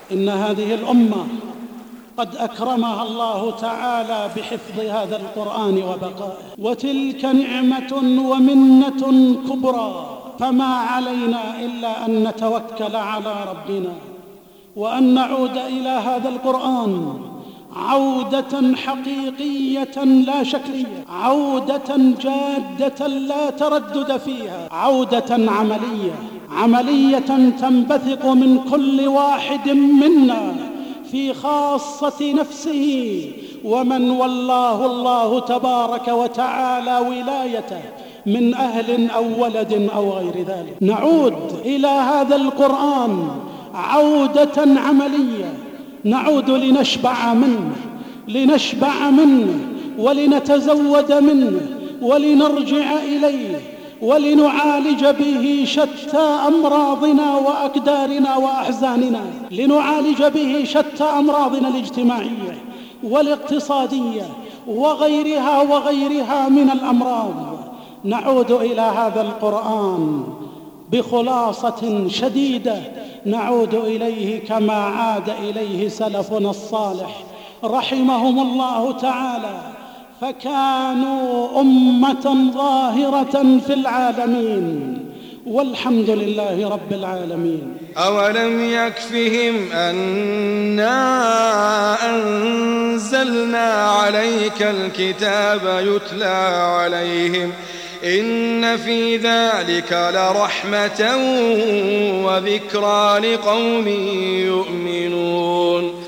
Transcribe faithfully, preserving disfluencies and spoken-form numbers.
إن هذه الأمة قد أكرمها الله تعالى بحفظ هذا القرآن وبقائه، وتلك نعمة ومنة كبرى، فما علينا إلا أن نتوكل على ربنا وأن نعود إلى هذا القرآن عودة حقيقية لا شكلية، عودة جادة لا تردد فيها، عودة عملية عملية تنبثق من كل واحد منا في خاصة نفسه ومن والله الله تبارك وتعالى ولايته من أهل أو ولد أو غير ذلك. نعود إلى هذا القرآن عودة عملية، نعود لنشبع منه لنشبع منه ولنتزود منه ولنرجع إليه ولنعالج به شتى أمراضنا وأكدارنا وأحزاننا، لنعالج به شتى أمراضنا الاجتماعية والاقتصادية وغيرها وغيرها من الأمراض. نعود إلى هذا القرآن بخلاصة شديدة، نعود إليه كما عاد إليه سلفنا الصالح رحمهم الله تعالى، فكانوا أمة ظاهرة في العالمين، والحمد لله رب العالمين. أولم يكفهم أنا أنزلنا عليك الكتاب يتلى عليهم إن في ذلك لرحمة وذكرى لقوم يؤمنون.